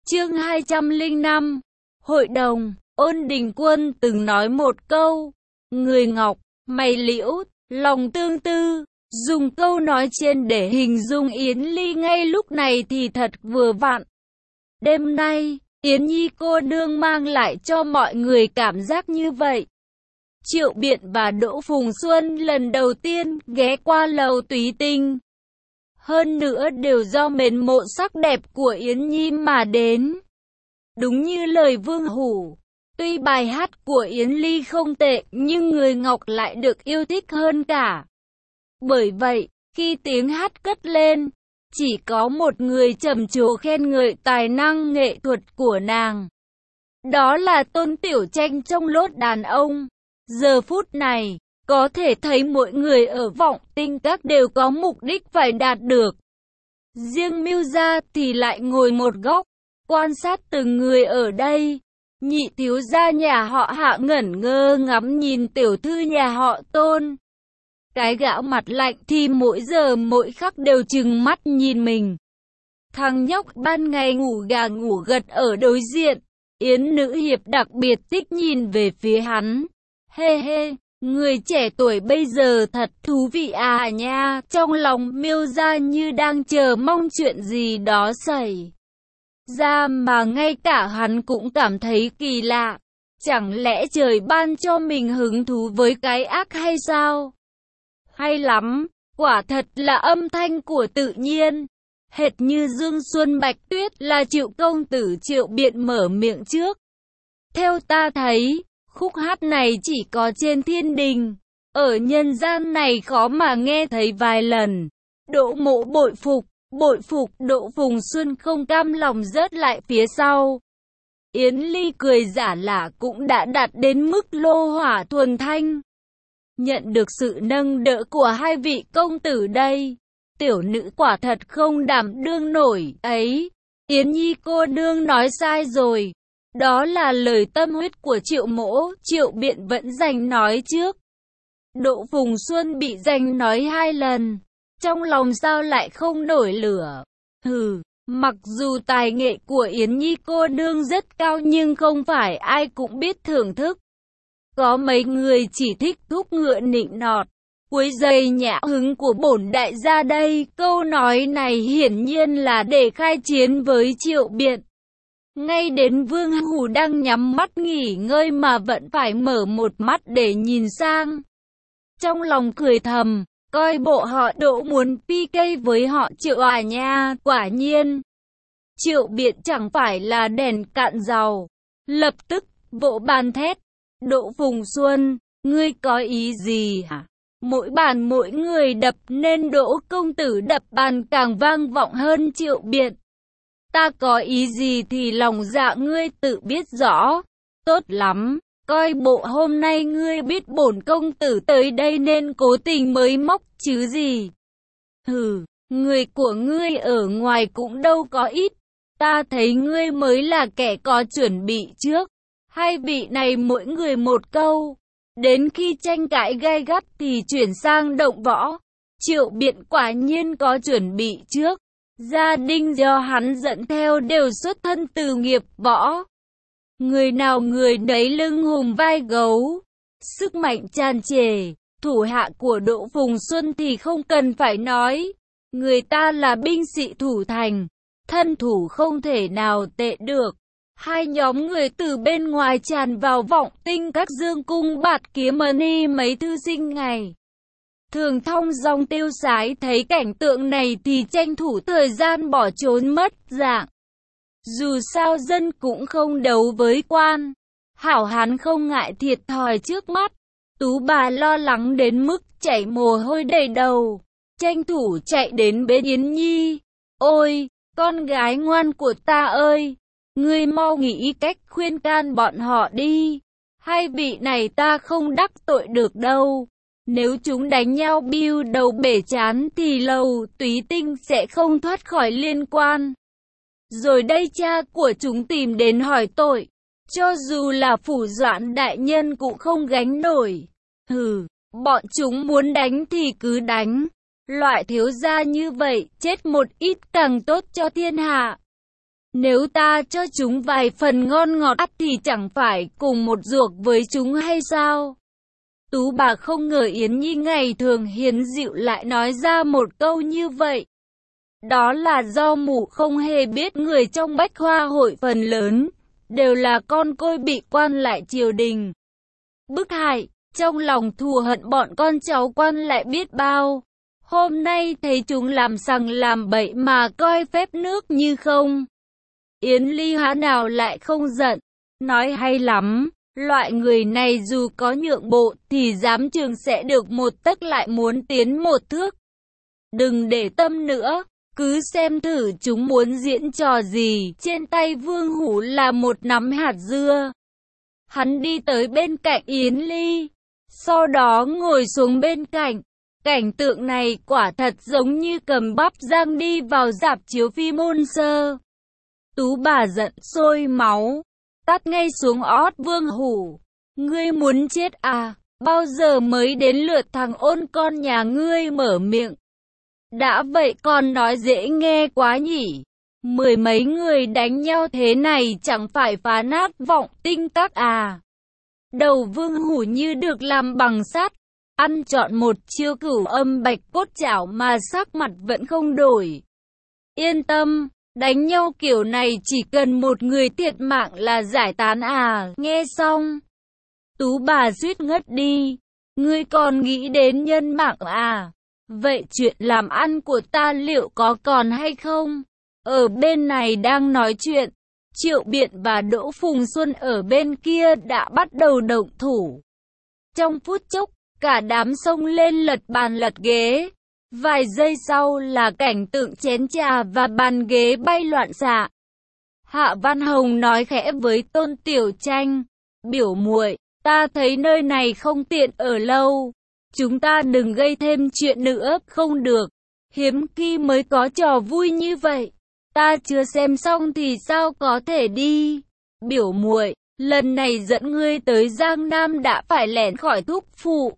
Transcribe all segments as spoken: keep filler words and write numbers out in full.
Chương hai trăm lẻ năm. Hội đồng. Ôn Đình Quân từng nói một câu: người ngọc, mày liễu, lòng tương tư. Dùng câu nói trên để hình dung Yến Ly ngay lúc này thì thật vừa vặn. Đêm nay, Yến Nhi cô nương mang lại cho mọi người cảm giác như vậy. Triệu Biện và Đỗ Phùng Xuân lần đầu tiên ghé qua lầu Túy Tinh. Hơn nữa đều do mến mộ sắc đẹp của Yến Nhi mà đến. Đúng như lời Vương Hủ, tuy bài hát của Yến Ly không tệ nhưng người ngọc lại được yêu thích hơn cả. Bởi vậy, khi tiếng hát cất lên, chỉ có một người trầm trồ khen ngợi tài năng nghệ thuật của nàng. Đó là Tôn Tiểu Tranh trong lốt đàn ông. Giờ phút này, có thể thấy mỗi người ở Vọng Tinh Các đều có mục đích phải đạt được. Riêng Mưu gia thì lại ngồi một góc, quan sát từng người ở đây. Nhị thiếu gia nhà họ Hạ ngẩn ngơ ngắm nhìn tiểu thư nhà họ Tôn. Cái gã mặt lạnh thì mỗi giờ mỗi khắc đều trừng mắt nhìn mình. Thằng nhóc ban ngày ngủ gà ngủ gật ở đối diện, Yến nữ hiệp đặc biệt thích nhìn về phía hắn. Hê hê, người trẻ tuổi bây giờ thật thú vị à nha. Trong lòng Miêu gia như đang chờ mong chuyện gì đó xảy ra mà ngay cả hắn cũng cảm thấy kỳ lạ. Chẳng lẽ trời ban cho mình hứng thú với cái ác hay sao? Hay lắm, quả thật là âm thanh của tự nhiên. Hệt như Dương Xuân Bạch Tuyết là Triệu công tử Triệu Biện mở miệng trước. Theo ta thấy, khúc hát này chỉ có trên thiên đình, ở nhân gian này khó mà nghe thấy vài lần. Đỗ Mộ bội phục, bội phục. Đỗ Phùng Xuân không cam lòng rớt lại phía sau. Yến Ly cười giả lả cũng đã đạt đến mức lô hỏa thuần thanh. Nhận được sự nâng đỡ của hai vị công tử đây, tiểu nữ quả thật không đảm đương nổi ấy. Yến Nhi cô nương nói sai rồi. Đó là lời tâm huyết của Triệu mỗ. Triệu Biện vẫn giành nói trước. Đỗ Phùng Xuân bị giành nói hai lần, trong lòng sao lại không nổi lửa. Hừ, mặc dù tài nghệ của Yến Nhi cô nương rất cao nhưng không phải ai cũng biết thưởng thức. Có mấy người chỉ thích thúc ngựa nịnh nọt, quấy rầy nhã hứng của bổn đại gia đây. Câu nói này hiển nhiên là để khai chiến với Triệu Biện. Ngay đến Vương Hủ đang nhắm mắt nghỉ ngơi mà vẫn phải mở một mắt để nhìn sang. Trong lòng cười thầm, coi bộ họ Đỗ muốn pê ca với họ Triệu à nha. Quả nhiên, Triệu Biện chẳng phải là đèn cạn dầu. Lập tức, vỗ bàn thét. Đỗ Phùng Xuân, ngươi có ý gì hả? Mỗi bàn mỗi người đập nên Đỗ công tử đập bàn càng vang vọng hơn Triệu Biện. Ta có ý gì thì lòng dạ ngươi tự biết rõ. Tốt lắm, coi bộ hôm nay ngươi biết bổn công tử tới đây nên cố tình mới móc chứ gì. Hừ, người của ngươi ở ngoài cũng đâu có ít. Ta thấy ngươi mới là kẻ có chuẩn bị trước. Hai vị này mỗi người một câu. Đến khi tranh cãi gay gắt thì chuyển sang động võ. Triệu Biện quả nhiên có chuẩn bị trước. Gia đình do hắn dẫn theo đều xuất thân từ nghiệp võ. Người nào người nấy lưng hùm vai gấu, sức mạnh tràn trề. Thủ hạ của Đỗ Phùng Xuân thì không cần phải nói. Người ta là binh sĩ thủ thành, thân thủ không thể nào tệ được. Hai nhóm người từ bên ngoài tràn vào Vọng Tinh Các dương cung bạt kiếm mani mấy thư sinh ngày thường thong dong tiêu sái thấy cảnh tượng này thì tranh thủ thời gian bỏ trốn mất dạng. Dù sao dân cũng không đấu với quan, hảo hán không ngại thiệt thòi trước mắt. Tú bà lo lắng đến mức chảy mồ hôi đầy đầu, tranh thủ chạy đến bên Yến Nhi. Ôi, con gái ngoan của ta ơi! Ngươi mau nghĩ cách khuyên can bọn họ đi. Hai vị này ta không đắc tội được đâu. Nếu chúng đánh nhau biu đầu bể chán thì lầu Túy Tinh sẽ không thoát khỏi liên quan. Rồi đây cha của chúng tìm đến hỏi tội. Cho dù là Phủ Doãn đại nhân cũng không gánh nổi. Hừ, bọn chúng muốn đánh thì cứ đánh. Loại thiếu gia như vậy chết một ít càng tốt cho thiên hạ. Nếu ta cho chúng vài phần ngon ngọt thì chẳng phải cùng một ruột với chúng hay sao? Tú bà không ngờ Yến Nhi ngày thường hiền dịu lại nói ra một câu như vậy. Đó là do mụ không hề biết người trong Bách Hoa hội phần lớn đều là con côi bị quan lại triều đình bức hại, trong lòng thù hận bọn con cháu quan lại biết bao. Hôm nay thấy chúng làm sằng làm bậy mà coi phép nước như không. Yến Ly há nào lại không giận, nói hay lắm, loại người này dù có nhượng bộ thì giám trường sẽ được một tấc lại muốn tiến một thước. Đừng để tâm nữa, cứ xem thử chúng muốn diễn trò gì. Trên tay Vương Hủ là một nắm hạt dưa. Hắn đi tới bên cạnh Yến Ly, sau đó ngồi xuống bên cạnh. Cảnh tượng này quả thật giống như cầm bắp rang đi vào rạp chiếu phim môn sơ. Tú bà giận sôi máu, tát ngay xuống ót Vương Hủ. Ngươi muốn chết à? Bao giờ mới đến lượt thằng ôn con nhà ngươi mở miệng? Đã vậy còn nói dễ nghe quá nhỉ? Mười mấy người đánh nhau thế này chẳng phải phá nát vọng tinh các à? Đầu Vương Hủ như được làm bằng sắt, ăn trọn một chiêu cửu âm bạch cốt chảo mà sắc mặt vẫn không đổi. Yên tâm, đánh nhau kiểu này chỉ cần một người thiệt mạng là giải tán à? Nghe xong, Tú bà suýt ngất đi. Ngươi còn nghĩ đến nhân mạng à? Vậy chuyện làm ăn của ta liệu có còn hay không? Ở bên này đang nói chuyện, Triệu Biện và Đỗ Phùng Xuân ở bên kia đã bắt đầu động thủ. Trong phút chốc, cả đám xông lên lật bàn lật ghế. Vài giây sau là cảnh tượng chén trà và bàn ghế bay loạn xạ. Hạ Văn Hồng nói khẽ với Tôn Tiểu Tranh, biểu muội, ta thấy nơi này không tiện ở lâu. Chúng ta đừng gây thêm chuyện nữa, không được. Hiếm khi mới có trò vui như vậy. Ta chưa xem xong thì sao có thể đi. Biểu muội, lần này dẫn ngươi tới Giang Nam đã phải lẻn khỏi thúc phụ.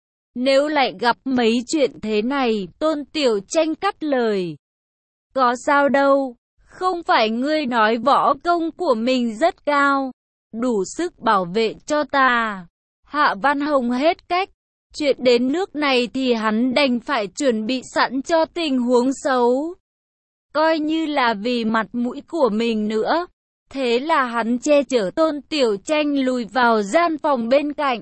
Nếu lại gặp mấy chuyện thế này, Tôn Tiểu Tranh cắt lời. Có sao đâu, không phải ngươi nói võ công của mình rất cao, đủ sức bảo vệ cho ta. Hạ Văn Hồng hết cách. Chuyện đến nước này thì hắn đành phải chuẩn bị sẵn cho tình huống xấu. Coi như là vì mặt mũi của mình nữa. Thế là hắn che chở Tôn Tiểu Tranh lùi vào gian phòng bên cạnh.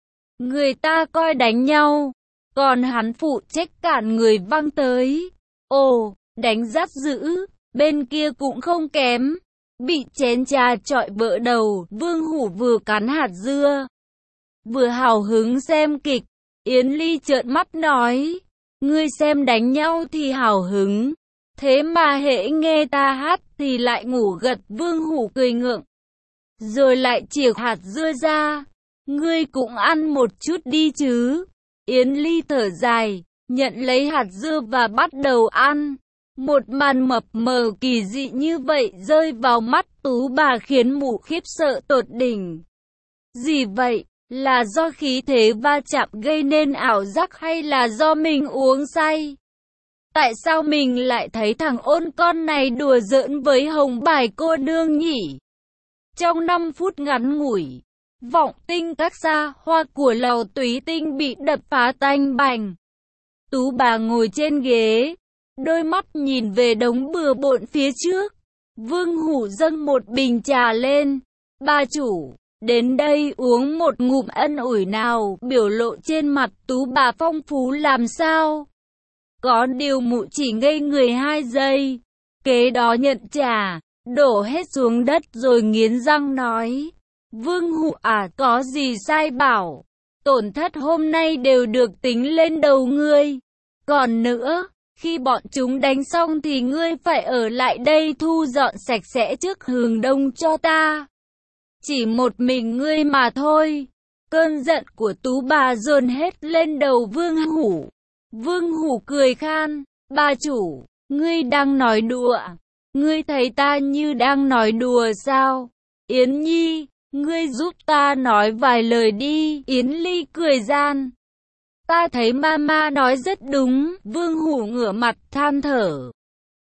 Người ta coi đánh nhau, còn hắn phụ trách cản người văng tới. Ồ, đánh rất dữ, bên kia cũng không kém. Bị chén trà chọi vỡ đầu, Vương Hủ vừa cắn hạt dưa, vừa hào hứng xem kịch. Yến Ly trợn mắt nói, ngươi xem đánh nhau thì hào hứng, thế mà hễ nghe ta hát thì lại ngủ gật. Vương Hủ cười ngượng, rồi lại chìa hạt dưa ra, ngươi cũng ăn một chút đi chứ. Yến Ly thở dài, nhận lấy hạt dưa và bắt đầu ăn. Một màn mập mờ kỳ dị như vậy rơi vào mắt Tú bà khiến mụ khiếp sợ tột đỉnh. Gì vậy? Là do khí thế va chạm gây nên ảo giác hay là do mình uống say? Tại sao mình lại thấy thằng ôn con này đùa giỡn với Hồng Bài cô nương nhỉ? Trong năm phút ngắn ngủi, vọng tinh các xa hoa của lầu Túy Tinh bị đập phá tanh bành. Tú bà ngồi trên ghế, đôi mắt nhìn về đống bừa bộn phía trước. Vương Hủ dâng một bình trà lên. Bà chủ, đến đây uống một ngụm ân ủi nào. Biểu lộ trên mặt Tú bà phong phú làm sao. Có điều mụ chỉ ngây người hai giây. Kế đó nhận trà, đổ hết xuống đất rồi nghiến răng nói. Vương Hủ à, có gì sai bảo. Tổn thất hôm nay đều được tính lên đầu ngươi. Còn nữa, khi bọn chúng đánh xong thì ngươi phải ở lại đây thu dọn sạch sẽ trước hừng đông cho ta. Chỉ một mình ngươi mà thôi. Cơn giận của Tú bà dồn hết lên đầu Vương Hủ. Vương Hủ cười khan, bà chủ, ngươi đang nói đùa. Ngươi thấy ta như đang nói đùa sao? Yến Nhi, ngươi giúp ta nói vài lời đi. Yến Ly cười gian. Ta thấy mama nói rất đúng. Vương Hủ ngửa mặt than thở.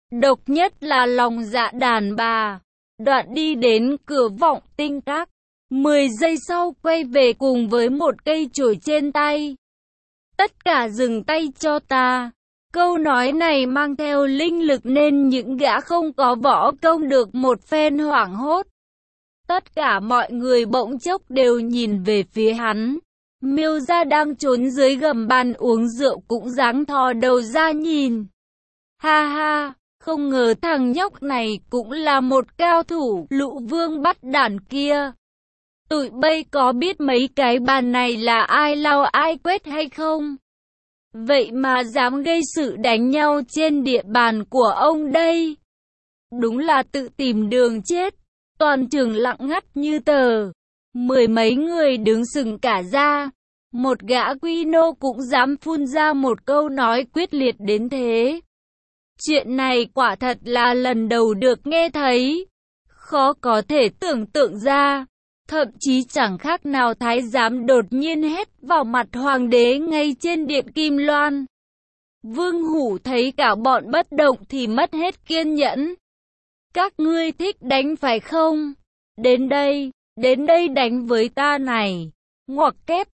Độc nhất là lòng dạ đàn bà. Đoạn đi đến cửa Vọng Tinh Các. Mười giây sau quay về cùng với một cây chổi trên tay. Tất cả dừng tay cho ta. Câu nói này mang theo linh lực nên những gã không có võ công được một phen hoảng hốt. Tất cả mọi người bỗng chốc đều nhìn về phía hắn. Miêu Gia đang trốn dưới gầm bàn uống rượu cũng dáng thò đầu ra nhìn. Ha ha, không ngờ thằng nhóc này cũng là một cao thủ. Lũ Vương bắt đản kia. Tụi bây có biết mấy cái bàn này là ai lau ai quét hay không? Vậy mà dám gây sự đánh nhau trên địa bàn của ông đây. Đúng là tự tìm đường chết. Toàn trường lặng ngắt như tờ. Mười mấy người đứng sừng cả ra. Một gã quy nô cũng dám phun ra một câu nói quyết liệt đến thế. Chuyện này quả thật là lần đầu được nghe thấy. Khó có thể tưởng tượng ra. Thậm chí chẳng khác nào thái giám đột nhiên hét vào mặt hoàng đế ngay trên điện Kim Loan. Vương Hủ thấy cả bọn bất động thì mất hết kiên nhẫn. Các ngươi thích đánh phải không? Đến đây, đến đây đánh với ta này. Ngoặc kép.